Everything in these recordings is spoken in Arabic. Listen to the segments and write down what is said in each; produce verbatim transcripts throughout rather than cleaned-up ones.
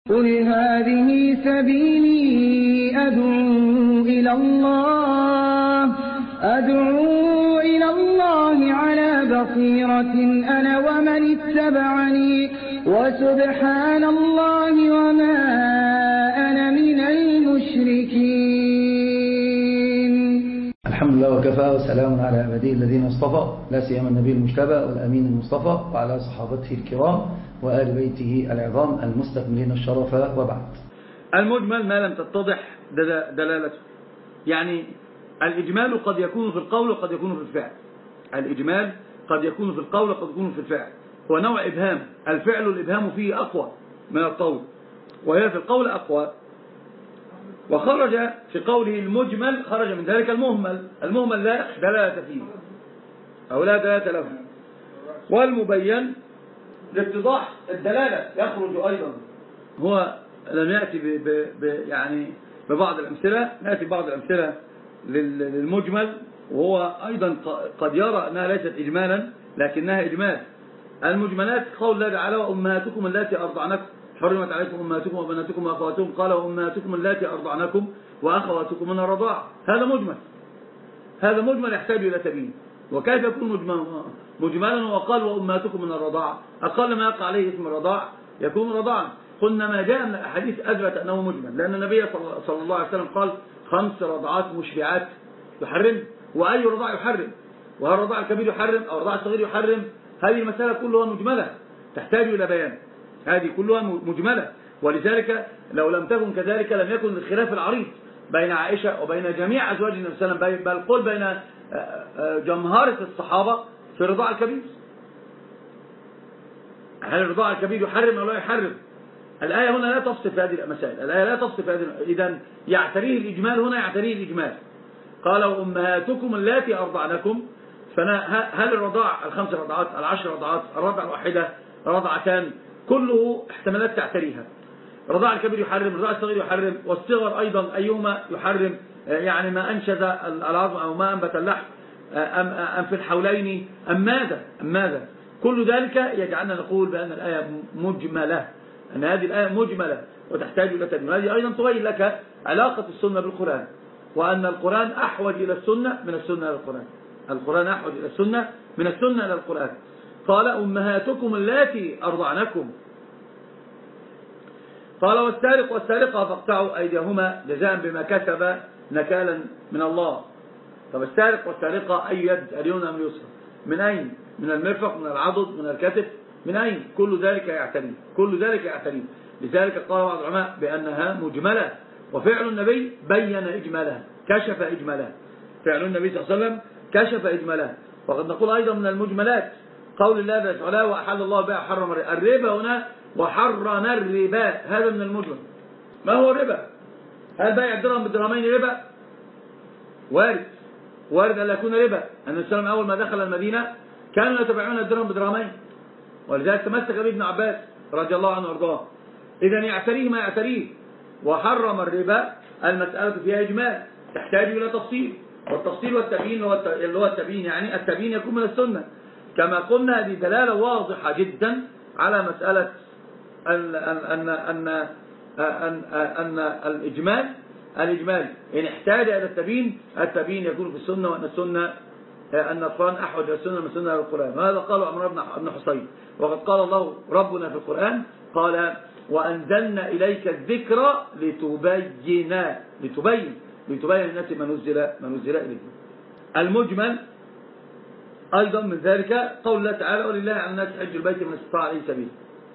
قل هذه سبيلي أدعو إلى الله أدعو إلى الله على بصيرة أنا ومن اتبعني وسبحان الله وما أنا من المشركين. الحمد لله وكفى وسلام على عباده الذين اصطفى لا سيما النبي المجتبى والأمين المصطفى وعلى صحابته الكرام وآل بيته العظام المستكملين الشرف، وبعد. المجمل ما لم تتضح دلالته، يعني الإجمال قد يكون في القول وقد يكون في الفعل. الإجمال قد يكون في القول وقد يكون في الفعل، هو نوع إبهام. الفعل الإبهام فيه أقوى من القول، وهي في القول أقوى. وخرج في قوله المجمل خرج من ذلك المهمل. المهمل لا دلالة فيه أو لا دلالة له، والمبين لاتضاح الدلالة يخرج أيضا. هو لم يأتي ب ب يعني ببعض الأمثلة، نأتي ببعض الأمثلة للمجمل، وهو أيضا قد يرى أنها ليست إجمالا لكنها إجمال. المجملات قول الله تعالى وأمهاتكم اللاتي أرضعنكم حرمت عليكم أمهاتكم وبناتكم وأخواتكم، قال وأمهاتكم اللاتي أرضعنكم وأخواتكم من الرضاعة. هذا مجمل، هذا مجمل يحتاج إلى تبيين. وكيف يكون مجملا وقال وأمهاتكم من الرضاعة؟ أقل ما يقع عليه اسم الرضاع يكون رضاعا. قلنا ما جاء من الأحاديث أثبت أنه مجمل، لأن النبي صلى الله عليه وسلم قال خمس رضعات مشبعات يحرم. وأي رضاع يحرم؟ وهل الرضاع الكبير يحرم أو الرضاع الصغير يحرم؟ هذه المسألة كلها مجملة تحتاج إلى بيان، هذه كلها مجملة. ولذلك لو لم تكن كذلك لم يكن الخلاف العريض بين عائشة وبين جميع أزواج النبي صلى الله عليه وسلم، بل قل بين جمهرة الصحابة في الرضاع الكبير. هل الرضاع الكبير يحرم أو لا يحرم؟ الآية هنا لا تفصل في هذه المسائل، الآية لا تفصل في هذه. إذن يعتريه الإجمال هنا، يعتريه الإجمال. قال وأمهاتكم اللاتي أرضعنكم، هل الرضاع الخمس رضعات العشر رضعات الرضع الواحدة رضعتان كله احتمالات تعتريها. الرضاع الكبير يحرم، الرضاع الصغير يحرم، والصغر أيضا أيهما يحرم، يعني ما أنشز العظم أو ما أنبت اللحم أم, أم في الحولين أم ماذا أم ماذا كل ذلك يجعلنا نقول بأن الآية مجملة، أن هذه الآية مجملة وتحتاج إلى تبيين. هذه أيضا تبين لك علاقة السنة بالقرآن، وأن القرآن أحوج إلى السنة من السنة إلى القرآن. القرآن أحوج إلى السنة من السنة إلى القرآن. قال أمهاتكم اللاتي أرضعنكم، قال والسارق والسارقة فاقطعوا أيديهما جزاء بما كسب نكالا من الله. طب السارق والسارقة أي يد، اليمنى أم اليسرى؟ من أين؟ من المرفق، من العضد، من الكتف، من أين؟ كل ذلك يعتري، كل ذلك يعتري. لذلك قال بعض العلماء بأنها مجملة، وفعل النبي بين إجمالها، كشف إجمالها. فعل النبي صلى الله عليه وسلم كشف إجمالها. وقد نقول أيضا من المجملات قول الله تعالى وأحل الله بها حرم الربا، هنا وحرم الربا، هذا من المجمل. ما هو الربا؟ هل بيع الدرهم بالدرهمين ربا؟ وارد، وارد أن لا يكون ربا. أن السلام أول ما دخل المدينة كانوا يتبعون الدرهم بدرهمين، ولذلك تمسك به ابن عباس رضي الله عنه وارضاه. إذن يعتريه ما يعتريه. وحرم الربا المسألة فيها إجمال تحتاج إلى تفصيل، والتفصيل والتبيين اللي هو التبيين، يعني التبيين يكون من السنة. كما قلنا هذه دلالة واضحة جدا على مسألة أن أن أن أن أن الإجمال الإجمال إن احتاج إلى التبيين، التبيين يكون في السنة، وأن السنة أن القرآن أحوج إلى السنة من السنة إلى القرآن. وهذا قاله عمرو بن حصين. وقد قال الله ربنا في القرآن قال وأنزلنا إليك الذكر لتبين لتبين لتبين الناس ما نزل ما نزل إليهم. المجمل أيضا من ذلك قول الله تعالى ولله على الناس حج البيت من استطاع إليه سبيلا.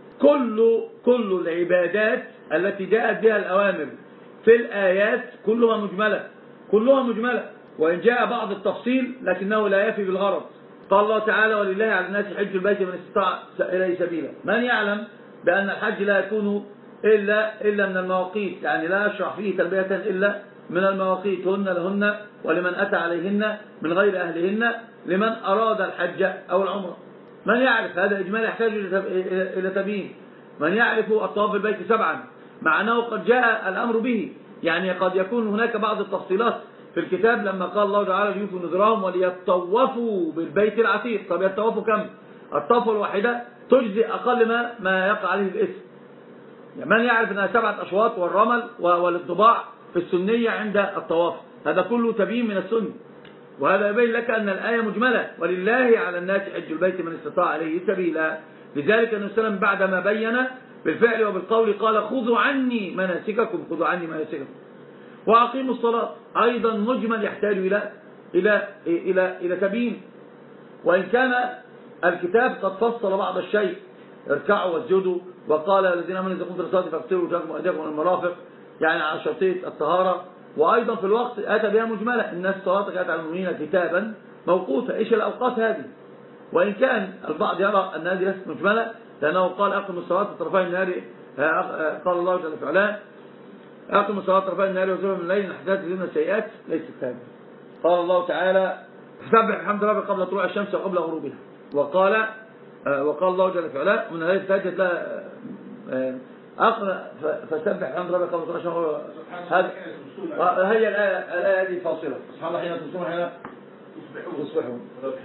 كل كل العبادات التي جاءت بها الأوامر في الآيات كلها مجملة، كلها مجملة، وإن جاء بعض التفصيل لكنه لا يفي بالغرض. قال الله تعالى ولله على الناس حج البيت من استطاع إليه سبيلا. من يعلم بأن الحج لا يكون إلا إلا من المواقيت، يعني لا يشرع فيه تلبية إلا من المواقيت، هن لهن ولمن أتى عليهن من غير أهلهن لمن أراد الحج أو العمرة. من يعرف هذا إجمال يحتاج إلى تبيين. من يعرف الطواف بالبيت سبعا، مع أنه قد جاء الأمر به، يعني قد يكون هناك بعض التفصيلات في الكتاب لما قال الله تعالى ليوفوا نذرهم وليطوفوا بالبيت العتيق. طب يطوفوا كم؟ الطوفة الواحدة تجزي أقل ما ما يقع عليه الاسم. يعني من يعرف أنها سبعة أشواط والرمل والانطباع في السنية عند الطواف، هذا كله تبيين من السنة، وهذا يبين لك أن الآية مجملة، ولله على الناس حج البيت من استطاع عليه سبيلا. لذلك النبي صلى الله عليه وسلم بعدما بين بالفعل وبالقول قال خذوا عني مناسككم، خذوا عني مناسككم وأقيموا الصلاة، أيضا مجمل يحتاج إلى إلى إلى إلى تبيين، وإن كان الكتاب قد فصل بعض الشيء، اركعوا واسجدوا، وقال الذين آمنوا إذا قمتم إلى الصلاة فاغسلوا وجوهكم وأيديكم إلى المرافق، يعني على شرطية الطهارة. وأيضا في الوقت أتى بها مجملة، الناس صلاة كانت على المؤمنين كتابا موقوتا، إيش الأوقات هذه؟ وإن كان البعض يرى أن هذه ليست مجملة، لأنه قال أقم الصلاة طرفي النهار، قال الله جل في علاه أقم الصلاة طرفي النهار وزوجها من الليل حتى تزيدون السيئات، ليست هذه. قال الله تعالى فسبح بحمد ربك قبل طلوع الشمس وقبل غروبها، وقال وقال الله جل في علاه من الليل تهجد لا أقل فسبح بحمد ربك قبل طلوع الشمس. هذا هي الآية الآية هذه فاصلة، سبحان الله حين تصبحون حين تصبحون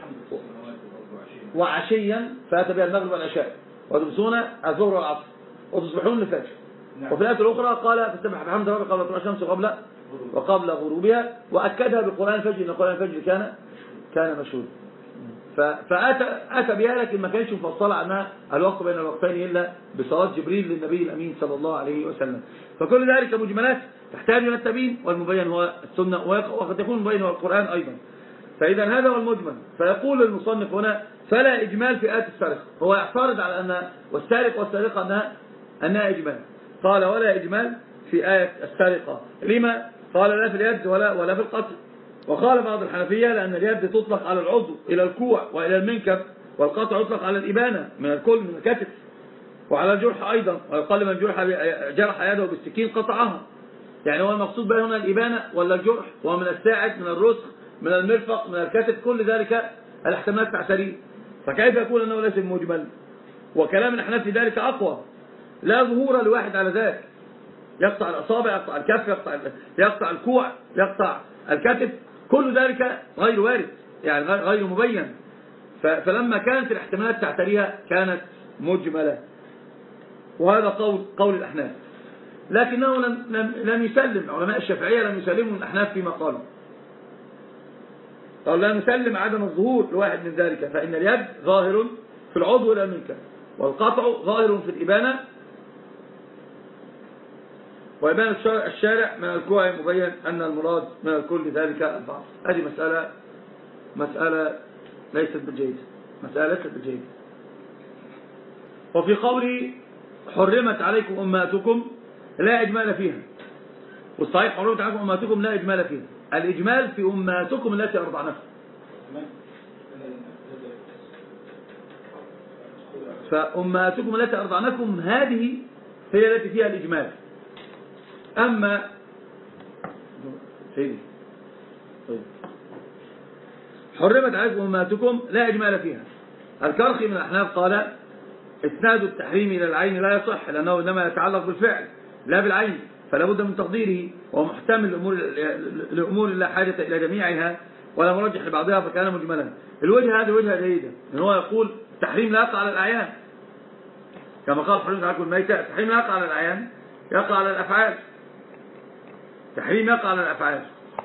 وعشيا فأتى بها المغرب والعشاء وتمسون الظهر والعصر وتصبحون الفجر. وفي الآية الأخرى قال فسبح بحمد ربك قبل طلوع الشمس وقبل وقبل غروبها، وأكدها بقرآن الفجر إن قرآن الفجر كان كان مشهودا. فأتى أتى بها لكن ما كانش مفصلة عنها الوقت بين الوقتين إلا بصلاة جبريل للنبي الأمين صلى الله عليه وسلم. فكل ذلك مجملات تحتاج إلى التبيين، والمبين هو السنة، وقد يكون المبين هو القرآن أيضا. فإذا هذا هو المجمل. فيقول المصنف هنا فلا إجمال في آية السرقة، هو يعترض على أن والسارق والسارقة أنها أنها إجمال، قال ولا إجمال في آية السرقة. لما؟ قال لا في اليد ولا ولا في القتل. وقال بعض الحنفية لأن اليد تطلق على العضو إلى الكوع وإلى المنكب، والقطع يطلق على الإبانة من الكل من الكتف، وعلى الجرح أيضا، ويقال من جرح جرح يده بالسكين قطعها. يعني هو المقصود بها هنا الإبانة ولا الجرح، ومن الساعد من الرسخ من المرفق من الكتف، كل ذلك الاحتمالات تعتريه. فكيف يقول أنه ليس مجمل؟ وكلام الحنفي ذلك أقوى، لا ظهور لواحد على ذلك، يقطع الأصابع يقطع الكف يقطع يقطع الكوع يقطع الكتف، كل ذلك غير وارد، يعني غير مبين. فلما كانت الاحتمالات تعتريها كانت مجملة، وهذا قول قول الأحناف. لكنه لم, لم, لم يسلم علماء الشافعية، لم يسلموا الأحناف فيما قالوا، قال لا نسلم عدم الظهور لواحد من ذلك، فإن اليد ظاهر في العضو إلى المنكب، والقطع ظاهر في الإبانة، وإبانة الشارع من الكوع مبين أن المراد من الكل ذلك البعض. هذه مسألة مسألة ليست بالجيدة، مسألة ليست بالجيدة. وفي قوله حرمت عليكم أمهاتكم لا إجمال فيها، والصحيح حرمت عليكم أمهاتكم لا إجمال فيها، الإجمال في أمهاتكم التي أرضعنكم، فأمهاتكم التي أرضعنكم هذه هي التي فيها الإجمال. أما حرمت عليكم أمهاتكم لا إجمال فيها، الكرخي من الأحناف قال إسناد التحريم إلى العين لا يصح، لأنه إنما يتعلق بالفعل لا بالعين، فلا بد من تقديره، ومحتمل الأمور الأمور لا حاجة إلى جميعها ولا مرجح لبعضها، فكان مجملا. الوجه هذه وجهة جيدة، إن هو يقول التحريم لا يقع على الأعيان، كما قال حرمت عليكم الميتة، التحريم لا يقع على الأعيان، يقع على الأفعال، تحريم يقع على الأفعال.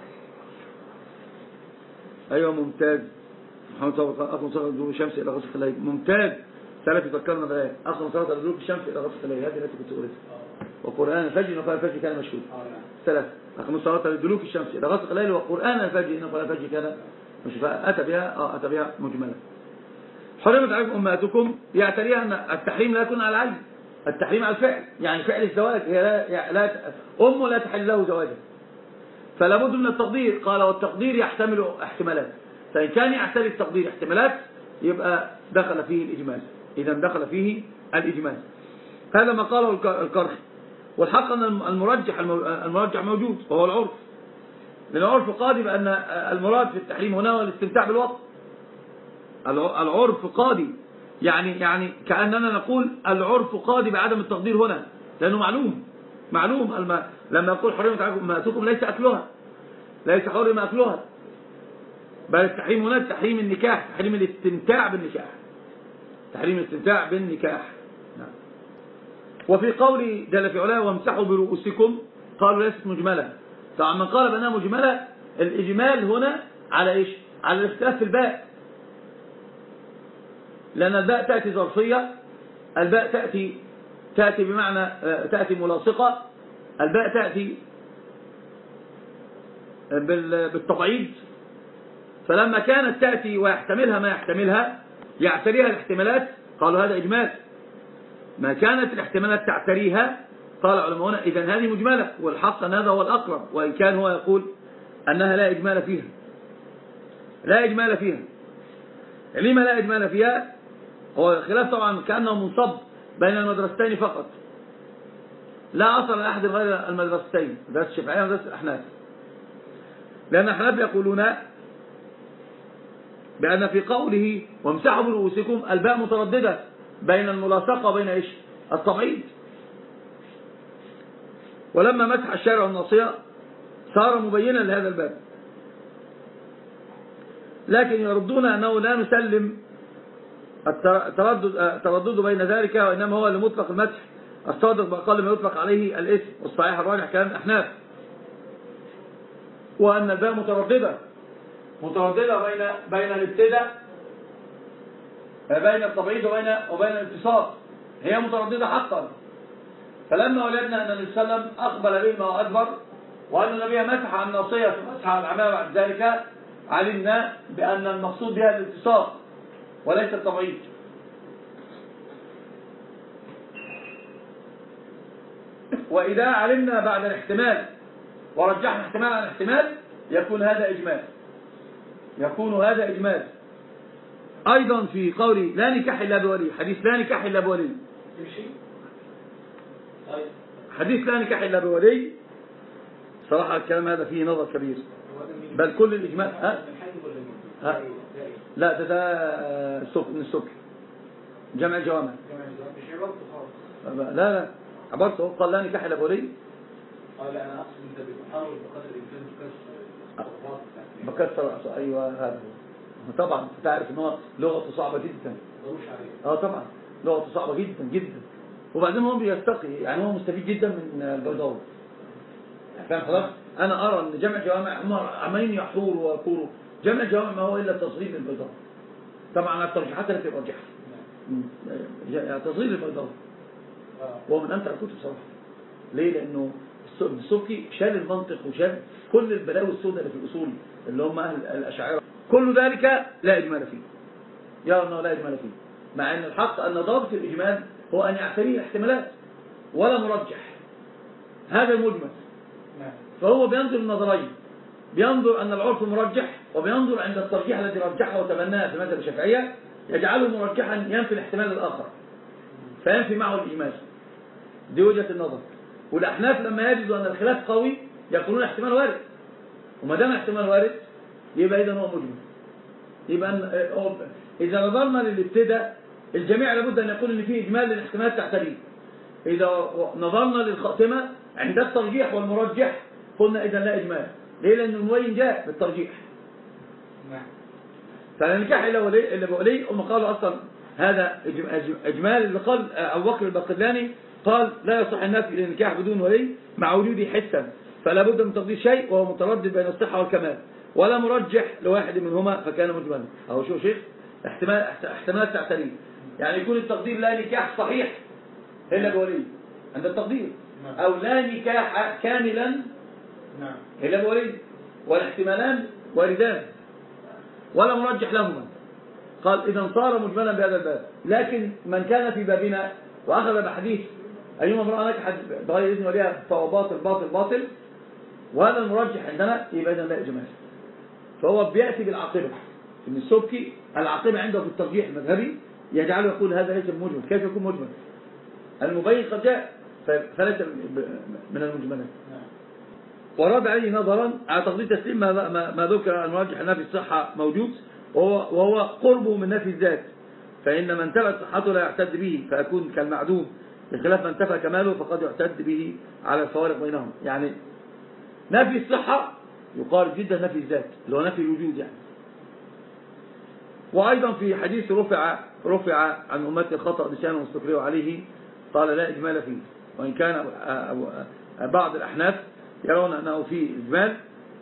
أيوة ممتاز، محمد صلى أخذ صلاة دلوك الشمس إلى غسق الليل، ممتاز. ثلاث يفكرنا بها أخذ صلاة دلوك الشمس إلى غسق الليل، هذه التي كنت أريدها. وقرآن الفجر، وقال الفجر كان مشهود. ثلاث أخذ صلاة دلوك الشمس إلى غسق الليل، وقرآن الفجر، إن قال الفجر كان مشهود. أتى بها آه أتى بها مجملة. حرمت عليكم أمهاتكم يعتريها أن التحريم لا يكون على العين، التحريم على الفعل، يعني فعل الزواج هي لا, لا أمه لا تحل له زواجه، فلا بد من التقدير. قال والتقدير يحتمل احتمالات، فإن كان يحتمل التقدير احتمالات يبقى دخل فيه الإجمال، إذا دخل فيه الإجمال. هذا ما قاله الكرخي. والحق أن المرجح المرجح موجود وهو العرف، لأن العرف قاضي بأن المراد في التحريم هنا هو الاستمتاع بالوقت. العرف قاضي، يعني يعني كأننا نقول العرف قاضي بعدم التقدير هنا، لأنه معلوم معلوم الم... لما يقول حرمت عليكم أمهاتكم ليس أكلها، ليس حرم أكلها، بل التحريم هنا تحريم النكاح، تحريم الاستمتاع بالنكاح، تحريم الاستمتاع بالنكاح. نعم. وفي قول جل في علاه وامسحوا برؤوسكم قالوا ليست مجملة. طبعا من قال بأنها مجملة الإجمال هنا على إيش؟ على الاختلاف في الباء، لأن الباء تأتي ظرفية، الباء تأتي تأتي بمعنى تأتي ملاصقة، الباء تأتي بالتبعيض. فلما كانت تأتي ويحتملها ما يحتملها يعتريها الاحتمالات قالوا هذا إجمال. ما كانت الاحتمالات تعتريها قال علماؤنا إذن هذه مجملة، والحق أن هذا هو الأقرب، وإن كان هو يقول أنها لا إجمال فيها. لا إجمال فيها. لما لا إجمال فيها؟ هو خلاف طبعا كأنه منصب بين المدرستين فقط، لا أصل لأحد غير المدرستين، مدرسة الشافعية ومدرسة الأحناف. لأن الأحناف يقولون بأن في قوله وامسحوا برؤوسكم الباء مترددة بين الملاصقة وبين إيش؟ التبعيض. ولما مسح الشارع الناصية صار مبينا لهذا الباب، لكن يردون أنه لا نسلم التردد, التردد بين ذلك، وإنما هو لمطلق المسح الصادق بأقل ما يطلق عليه الاسم، والصحيح الراجح كلام الأحناف، وأن الباء مترددة مترددة بين بين الابتداء بين التبعيض وبين وبين الاتصال، هي مترددة حقا. فلما وجدنا أن النبي صلى الله عليه وسلم أقبل بهما وأدبر، وأن النبي مسح عن الناصية ومسح عن العمامة بعد ذلك، علمنا بأن المقصود بها الاتصال وليس التبعيض. وإذا علمنا بعد الاحتمال ورجحنا احتمال عن احتمال يكون هذا إجمال، يكون هذا إجمال. أيضا في قولي لا نكاح إلا بولي، حديث لا نكاح إلا بولي، حديث لا نكاح إلا بولي، صراحة الكلام هذا فيه نظر كبير، بل كل الإجمال ها؟ ها؟ لا ده ده السك من السك جمع الجوامع، لا لا عبرته قال لا نكاح إلا بولي. اه لا انا اقصد انت بتحاول بقدر الامكان تكسر بكسر. ايوه هذا طبعا تعرف ان هو لغته صعبه جدا. اه طبعا لغته صعبه جدا جدا، وبعدين هو بيستقي يعني هو مستفيد جدا من البيضاوي. فاهم حضرتك؟ انا ارى ان جمع جوامع هم عمالين يحوروا ويقولوا جمع جوامع ما هو الا تصغير البيضاوي. طبعا الترجيحات التي رجحها تصغير البيضاوي هو من امتع الكتب صراحه. ليه؟ لانه السبكي شال المنطق وشال كل البلاوي السوداء اللي في الأصول اللي هم أهل الأشاعرة، كل ذلك لا إجمال فيه، يرى أنه لا إجمال فيه، مع أن الحق أن ضابط الإجمال هو أن يعتريه الاحتمالات ولا مرجح. هذا المجمل. فهو بينظر النظرين، بينظر أن العرف مرجح، وبينظر عند الترجيح الذي رجحه وتبناه في مذهب الشافعية يجعله مرجحا ينفي الاحتمال الآخر فينفي معه الإجمال. دي وجهة النظر. والأحناف لما يجدوا أن الخلاف قوي يقولون احتمال وارد، وما دام احتمال وارد يبقى إذا هو مجمل. يبقى إذا نظرنا للابتداء الجميع لابد أن يقول إن فيه إجمال للاحتمالات تعتريه. إذا نظرنا للخاتمة عند الترجيح والمرجح قلنا إذا لا إجمال. ليه؟ لأن المبين جاء بالترجيح. فالنكاح إلا بولي هم قالوا أصلا هذا إجمال. اللي قال أبو بكر الباقلاني قال لا يصح النفي للنكاح بدون ولي مع وجوده حسا، فلا بد من تقدير شيء وهو متردد بين الصحة والكمال، ولا مرجح لواحد منهما فكان مجملا. أو شو شيخ احتمال احتمالات تعتريه، يعني يكون التقدير لا نكاح صحيح إلا بولي عند التقدير، أو لا نكاح كاملا إلا بولي، والاحتمالان واردان ولا مرجح لهما. قال إذا صار مجملا بهذا الباب. لكن من كان في بابنا وأخذ بحديث أيما امرأة نجحت بغير إذن وليها فهو باطل باطل باطل، وهذا المرجح عندنا يبقى إذن لا إجمال. فهو بيأتي بالعاقبة. إن السبكي العاقبة عنده في الترجيح المذهبي يجعله يقول هذا ليس مجمل. كيف يكون مجمل؟ المبين قد جاء فليس من المجملات. ورد عليه نظرا على تقدير تسليم ما, ما, ما ذكر المرجح النفي الصحة موجود، وهو, وهو قربه من نفي الذات، فإن من انتفت صحته لا يعتد به فيكون كالمعدوم، بخلاف من انتفى كماله فقد يعتد به على الفوارق بينهم. يعني نفي الصحة يقارب جدا نفي الذات اللي هو نفي الوجود يعني. وأيضا في حديث رفع رفع عن أمتي الخطأ نسيان واستكرهوا عليه، قال لا إجمال فيه، وإن كان بعض الأحناف يرون أنه فيه إجمال،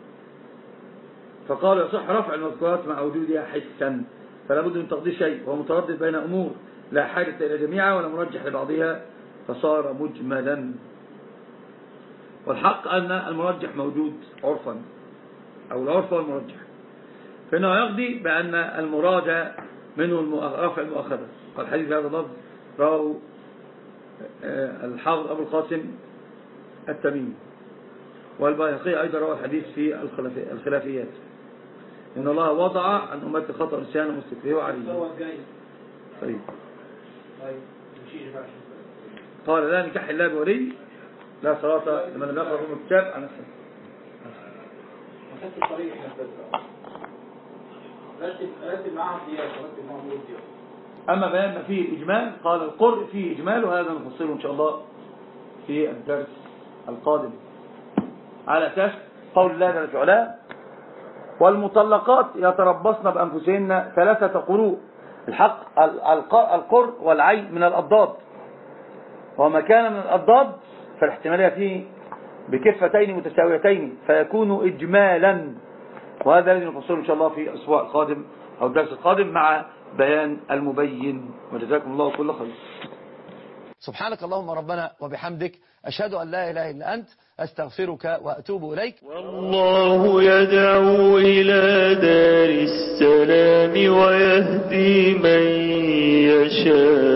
فقالوا يصح رفع المذكورات مع وجودها حسا، فلا بد من تقدير شيء، وهو متردد بين أمور لا حاجة إلى جميعها ولا مرجح لبعضها فصار مجملا. والحق أن المرجح موجود عرفا، أو العرف هو المرجح، فإنه يقضي بأن المراد منه رفع المؤاخذة. قال حديث هذا اللفظ رواه الحافظ أبو القاسم التميمي، والبيهقي أيضا روى الحديث في الخلافيات، إن الله وضع عن أمة خطأ نسيان ومستكبره عليه. طيب قال لا نكاح إلا بولي، لا صلاة لمن لم يقرأ أم الكتاب عن نفسه. حتى الطريق رتب رتب معها سياسة، رتب معها سياسة. أما بيان ما فيه إجمال، قال القرء فيه إجمال، وهذا نفصله إن شاء الله في الدرس القادم على أساس قول الله جل وعلا والمطلقات يتربصن بأنفسهن ثلاثة قروء. الحق القرء والعين من الأضداد، وما كان من الأضداد فالاحتمالية فيه بكفتين متساويتين فيكون إجمالا، وهذا الذي نفصله إن شاء الله في الأسبوع القادم أو الدرس القادم مع بيان المبين. وجزاكم الله كل خير. سبحانك اللهم ربنا وبحمدك، أشهد أن لا إله إلا أنت، أستغفرك وأتوب إليك. والله يدعو إلى دار السلام ويهدي من يشاء